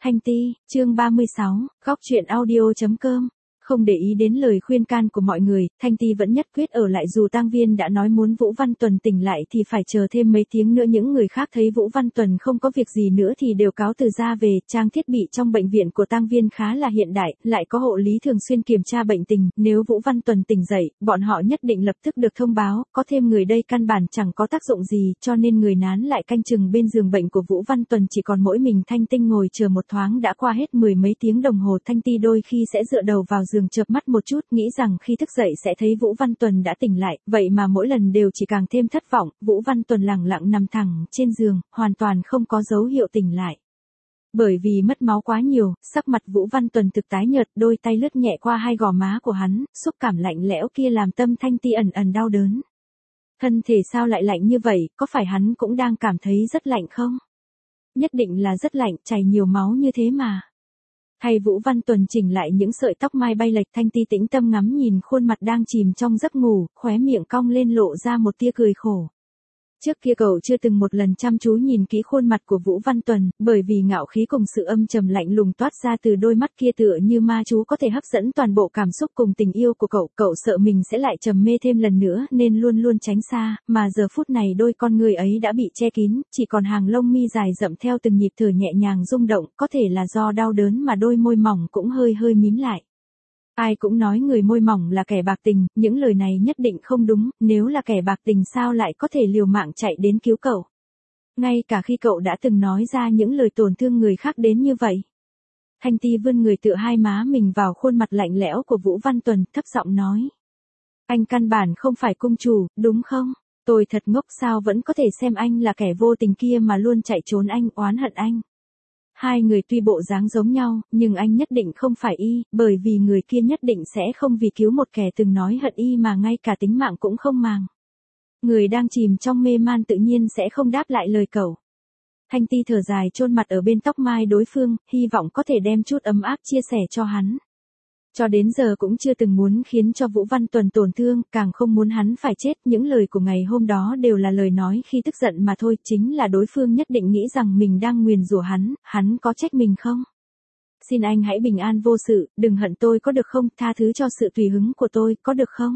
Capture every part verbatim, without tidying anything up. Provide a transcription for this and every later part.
Thanh Ti, chương ba mươi sáu, góc chuyện audio chấm com. Không để ý đến lời khuyên can của mọi người, Thanh Ti vẫn nhất quyết ở lại dù tang viên đã nói muốn Vũ Văn Tuần tỉnh lại thì phải chờ thêm mấy tiếng nữa. Những người khác thấy Vũ Văn Tuần không có việc gì nữa thì đều cáo từ ra về. Trang thiết bị trong bệnh viện của tang viên khá là hiện đại, lại có hộ lý thường xuyên kiểm tra bệnh tình. Nếu Vũ Văn Tuần tỉnh dậy, bọn họ nhất định lập tức được thông báo, có thêm người đây căn bản chẳng có tác dụng gì, cho nên người nán lại canh chừng bên giường bệnh của Vũ Văn Tuần chỉ còn mỗi mình Thanh Tinh ngồi chờ một thoáng đã qua hết mười mấy tiếng đồng hồ. Thanh Ti đôi khi sẽ dựa đầu vào giường chợp mắt một chút, nghĩ rằng khi thức dậy sẽ thấy Vũ Văn Tuần đã tỉnh lại, vậy mà mỗi lần đều chỉ càng thêm thất vọng. Vũ Văn Tuần lẳng lặng nằm thẳng trên giường, hoàn toàn không có dấu hiệu tỉnh lại. Bởi vì mất máu quá nhiều, sắc mặt Vũ Văn Tuần thực tái nhợt, đôi tay lướt nhẹ qua hai gò má của hắn, xúc cảm lạnh lẽo kia làm tâm Thanh Ti ẩn ẩn đau đớn. Thân thể sao lại lạnh như vậy, có phải hắn cũng đang cảm thấy rất lạnh không? Nhất định là rất lạnh, chảy nhiều máu như thế mà. Hay Vũ Văn Tuần chỉnh lại những sợi tóc mai bay lệch, Thanh Ti tĩnh tâm ngắm nhìn khuôn mặt đang chìm trong giấc ngủ, khóe miệng cong lên lộ ra một tia cười khổ. Trước kia cậu chưa từng một lần chăm chú nhìn kỹ khuôn mặt của Vũ Văn Tuần, bởi vì ngạo khí cùng sự âm trầm lạnh lùng toát ra từ đôi mắt kia tựa như ma chú có thể hấp dẫn toàn bộ cảm xúc cùng tình yêu của cậu. Cậu sợ mình sẽ lại trầm mê thêm lần nữa nên luôn luôn tránh xa, mà giờ phút này đôi con người ấy đã bị che kín, chỉ còn hàng lông mi dài rậm theo từng nhịp thở nhẹ nhàng rung động, có thể là do đau đớn mà đôi môi mỏng cũng hơi hơi mím lại. Ai cũng nói người môi mỏng là kẻ bạc tình, những lời này nhất định không đúng, nếu là kẻ bạc tình sao lại có thể liều mạng chạy đến cứu cậu. Ngay cả khi cậu đã từng nói ra những lời tổn thương người khác đến như vậy. Thanh Ti vươn người tựa hai má mình vào khuôn mặt lạnh lẽo của Vũ Văn Tuần, thấp giọng nói. Anh căn bản không phải cung chủ, đúng không? Tôi thật ngốc sao vẫn có thể xem anh là kẻ vô tình kia mà luôn chạy trốn anh, oán hận anh. Hai người tuy bộ dáng giống nhau, nhưng anh nhất định không phải y, bởi vì người kia nhất định sẽ không vì cứu một kẻ từng nói hận y mà ngay cả tính mạng cũng không màng. Người đang chìm trong mê man tự nhiên sẽ không đáp lại lời cậu. Thanh Ti thở dài chôn mặt ở bên tóc mai đối phương, hy vọng có thể đem chút ấm áp chia sẻ cho hắn. Cho đến giờ cũng chưa từng muốn khiến cho Vũ Văn Tuần tổn thương, càng không muốn hắn phải chết. Những lời của ngày hôm đó đều là lời nói khi tức giận mà thôi, chính là đối phương nhất định nghĩ rằng mình đang nguyền rủa hắn, hắn có trách mình không? Xin anh hãy bình an vô sự, đừng hận tôi có được không, tha thứ cho sự tùy hứng của tôi, có được không?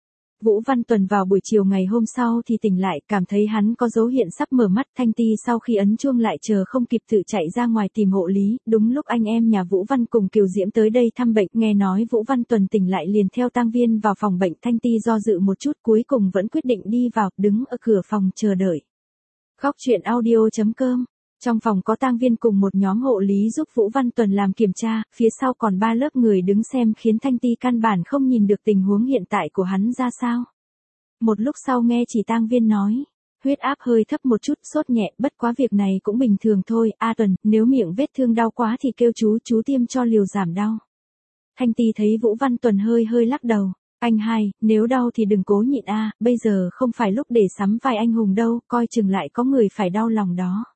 Vũ Văn Tuần vào buổi chiều ngày hôm sau thì tỉnh lại, cảm thấy hắn có dấu hiện sắp mở mắt. Thanh Ti sau khi ấn chuông lại chờ không kịp tự chạy ra ngoài tìm hộ lý, đúng lúc anh em nhà Vũ Văn cùng Kiều Diễm tới đây thăm bệnh, nghe nói Vũ Văn Tuần tỉnh lại liền theo tang viên vào phòng bệnh. Thanh Ti do dự một chút cuối cùng vẫn quyết định đi vào, đứng ở cửa phòng chờ đợi. Góc chuyện audio chấm com. Trong phòng có tang viên cùng một nhóm hộ lý giúp Vũ Văn Tuần làm kiểm tra, phía sau còn ba lớp người đứng xem khiến Thanh Ti căn bản không nhìn được tình huống hiện tại của hắn ra sao. Một lúc sau nghe chỉ tang viên nói, huyết áp hơi thấp một chút, sốt nhẹ, bất quá việc này cũng bình thường thôi. A Tuần, nếu miệng vết thương đau quá thì kêu chú, chú tiêm cho liều giảm đau. Thanh Ti thấy Vũ Văn Tuần hơi hơi lắc đầu. Anh hai, nếu đau thì đừng cố nhịn a, bây giờ không phải lúc để sắm vai anh hùng đâu, coi chừng lại có người phải đau lòng đó.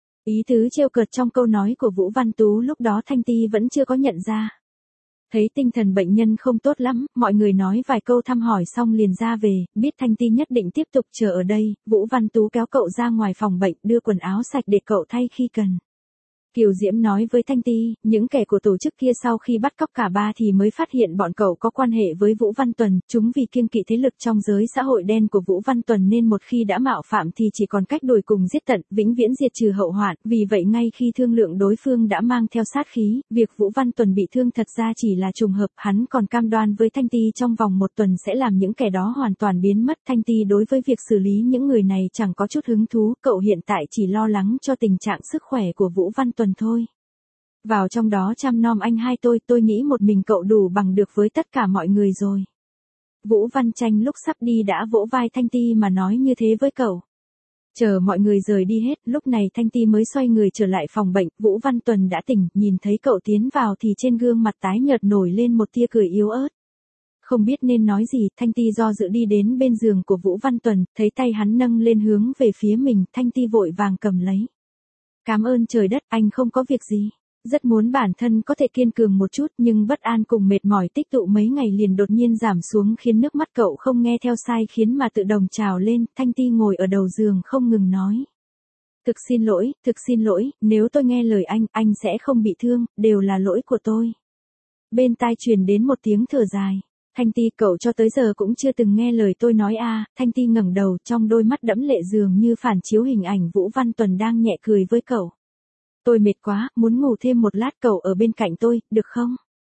Ý tứ trêu cợt trong câu nói của Vũ Văn Tú lúc đó Thanh Ti vẫn chưa có nhận ra. Thấy tinh thần bệnh nhân không tốt lắm, mọi người nói vài câu thăm hỏi xong liền ra về, biết Thanh Ti nhất định tiếp tục chờ ở đây, Vũ Văn Tú kéo cậu ra ngoài phòng bệnh, đưa quần áo sạch để cậu thay khi cần. Kiều Diễm nói với Thanh Ti, những kẻ của tổ chức kia sau khi bắt cóc cả ba thì mới phát hiện bọn cậu có quan hệ với Vũ Văn Tuần, chúng vì kiêng kỵ thế lực trong giới xã hội đen của Vũ Văn Tuần nên một khi đã mạo phạm thì chỉ còn cách đuổi cùng giết tận, vĩnh viễn diệt trừ hậu hoạn, vì vậy ngay khi thương lượng đối phương đã mang theo sát khí, việc Vũ Văn Tuần bị thương thật ra chỉ là trùng hợp, hắn còn cam đoan với Thanh Ti trong vòng một tuần sẽ làm những kẻ đó hoàn toàn biến mất. Thanh Ti đối với việc xử lý những người này chẳng có chút hứng thú, cậu hiện tại chỉ lo lắng cho tình trạng sức khỏe của Vũ Văn Tuần thôi. Vào trong đó chăm nom anh hai tôi, tôi nghĩ một mình cậu đủ bằng được với tất cả mọi người rồi. Vũ Văn Tranh lúc sắp đi đã vỗ vai Thanh Ti mà nói như thế với cậu. Chờ mọi người rời đi hết, lúc này Thanh Ti mới xoay người trở lại phòng bệnh, Vũ Văn Tuần đã tỉnh, nhìn thấy cậu tiến vào thì trên gương mặt tái nhợt nổi lên một tia cười yếu ớt. Không biết nên nói gì, Thanh Ti do dự đi đến bên giường của Vũ Văn Tuần, thấy tay hắn nâng lên hướng về phía mình, Thanh Ti vội vàng cầm lấy. Cảm ơn trời đất, anh không có việc gì. Rất muốn bản thân có thể kiên cường một chút nhưng bất an cùng mệt mỏi tích tụ mấy ngày liền đột nhiên giảm xuống khiến nước mắt cậu không nghe theo sai khiến mà tự động trào lên. Thanh Ti ngồi ở đầu giường không ngừng nói. Thực xin lỗi, thực xin lỗi, nếu tôi nghe lời anh, anh sẽ không bị thương, đều là lỗi của tôi. Bên tai truyền đến một tiếng thở dài. Thanh Ti, cậu cho tới giờ cũng chưa từng nghe lời tôi nói à. Thanh Ti ngẩng đầu, trong đôi mắt đẫm lệ dường như phản chiếu hình ảnh Vũ Văn Tuần đang nhẹ cười với cậu. Tôi mệt quá, muốn ngủ thêm một lát, cậu ở bên cạnh tôi, được không?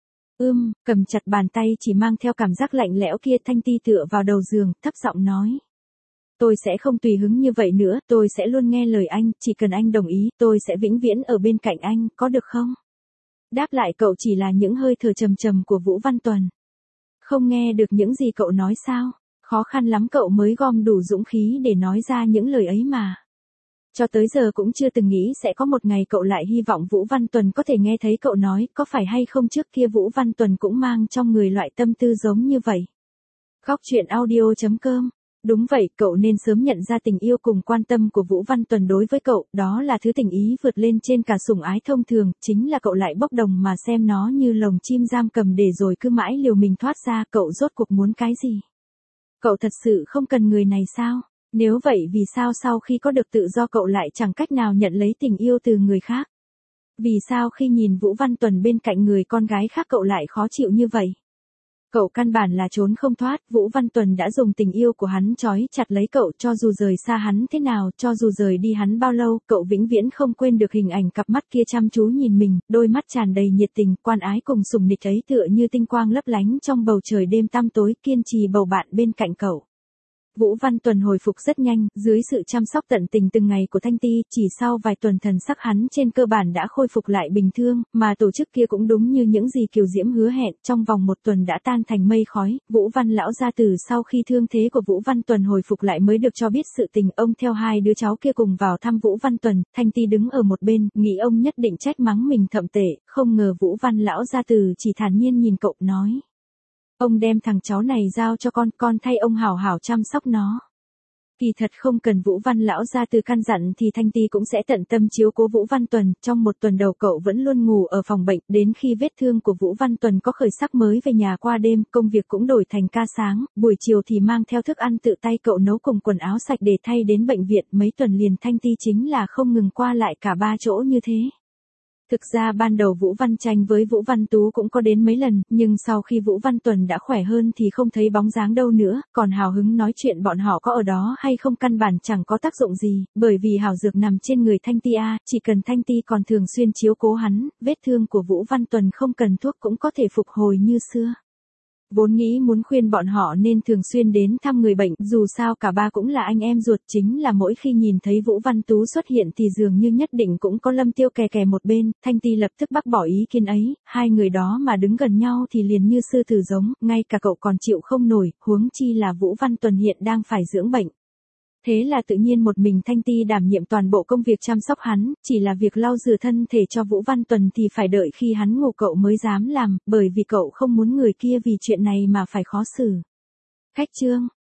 Ưm, cầm chặt bàn tay chỉ mang theo cảm giác lạnh lẽo kia, Thanh Ti tựa vào đầu giường, thấp giọng nói. Tôi sẽ không tùy hứng như vậy nữa, tôi sẽ luôn nghe lời anh, chỉ cần anh đồng ý, tôi sẽ vĩnh viễn ở bên cạnh anh, có được không? Đáp lại cậu chỉ là những hơi thở trầm trầm của Vũ Văn Tuần. Không nghe được những gì cậu nói sao? Khó khăn lắm cậu mới gom đủ dũng khí để nói ra những lời ấy mà. Cho tới giờ cũng chưa từng nghĩ sẽ có một ngày cậu lại hy vọng Vũ Văn Tuần có thể nghe thấy cậu nói, có phải hay không trước kia Vũ Văn Tuần cũng mang trong người loại tâm tư giống như vậy. Góc truyện audio chấm com. Đúng vậy, cậu nên sớm nhận ra tình yêu cùng quan tâm của Vũ Văn Tuần đối với cậu, đó là thứ tình ý vượt lên trên cả sủng ái thông thường, chính là cậu lại bốc đồng mà xem nó như lồng chim giam cầm để rồi cứ mãi liều mình thoát ra, cậu rốt cuộc muốn cái gì? Cậu thật sự không cần người này sao? Nếu vậy vì sao sau khi có được tự do cậu lại chẳng cách nào nhận lấy tình yêu từ người khác? Vì sao khi nhìn Vũ Văn Tuần bên cạnh người con gái khác cậu lại khó chịu như vậy? Cậu căn bản là trốn không thoát, Vũ Văn Tuần đã dùng tình yêu của hắn trói chặt lấy cậu, cho dù rời xa hắn thế nào, cho dù rời đi hắn bao lâu, cậu vĩnh viễn không quên được hình ảnh cặp mắt kia chăm chú nhìn mình, đôi mắt tràn đầy nhiệt tình, quan ái cùng sùng nịch ấy tựa như tinh quang lấp lánh trong bầu trời đêm tăm tối, kiên trì bầu bạn bên cạnh cậu. Vũ Văn Tuần hồi phục rất nhanh, dưới sự chăm sóc tận tình từng ngày của Thanh Ti, chỉ sau vài tuần thần sắc hắn trên cơ bản đã khôi phục lại bình thường, mà tổ chức kia cũng đúng như những gì Kiều Diễm hứa hẹn, trong vòng một tuần đã tan thành mây khói. Vũ Văn lão gia tử sau khi thương thế của Vũ Văn Tuần hồi phục lại mới được cho biết sự tình, ông theo hai đứa cháu kia cùng vào thăm Vũ Văn Tuần, Thanh Ti đứng ở một bên, nghĩ ông nhất định trách mắng mình thậm tệ, không ngờ Vũ Văn lão gia tử chỉ thản nhiên nhìn cậu nói. Ông đem thằng cháu này giao cho con, con thay ông hảo hảo chăm sóc nó. Kỳ thật không cần Vũ Văn lão gia từ căn dặn thì Thanh Ti cũng sẽ tận tâm chiếu cố Vũ Văn Tuần, trong một tuần đầu cậu vẫn luôn ngủ ở phòng bệnh, đến khi vết thương của Vũ Văn Tuần có khởi sắc mới về nhà qua đêm, công việc cũng đổi thành ca sáng, buổi chiều thì mang theo thức ăn tự tay cậu nấu cùng quần áo sạch để thay đến bệnh viện, mấy tuần liền Thanh Ti chính là không ngừng qua lại cả ba chỗ như thế. Thực ra ban đầu Vũ Văn Tranh với Vũ Văn Tú cũng có đến mấy lần, nhưng sau khi Vũ Văn Tuần đã khỏe hơn thì không thấy bóng dáng đâu nữa, còn hào hứng nói chuyện bọn họ có ở đó hay không căn bản chẳng có tác dụng gì, bởi vì hảo dược nằm trên người Thanh Ti a, chỉ cần Thanh Ti còn thường xuyên chiếu cố hắn, vết thương của Vũ Văn Tuần không cần thuốc cũng có thể phục hồi như xưa. Vốn nghĩ muốn khuyên bọn họ nên thường xuyên đến thăm người bệnh, dù sao cả ba cũng là anh em ruột, chính là mỗi khi nhìn thấy Vũ Văn Tú xuất hiện thì dường như nhất định cũng có Lâm Tiêu kè kè một bên, Thanh Ti lập tức bác bỏ ý kiến ấy, hai người đó mà đứng gần nhau thì liền như sư tử giống, ngay cả cậu còn chịu không nổi, huống chi là Vũ Văn Tuần hiện đang phải dưỡng bệnh. Thế là tự nhiên một mình Thanh Ti đảm nhiệm toàn bộ công việc chăm sóc hắn, chỉ là việc lau rửa thân thể cho Vũ Văn Tuần thì phải đợi khi hắn ngủ cậu mới dám làm, bởi vì cậu không muốn người kia vì chuyện này mà phải khó xử. Khách trương,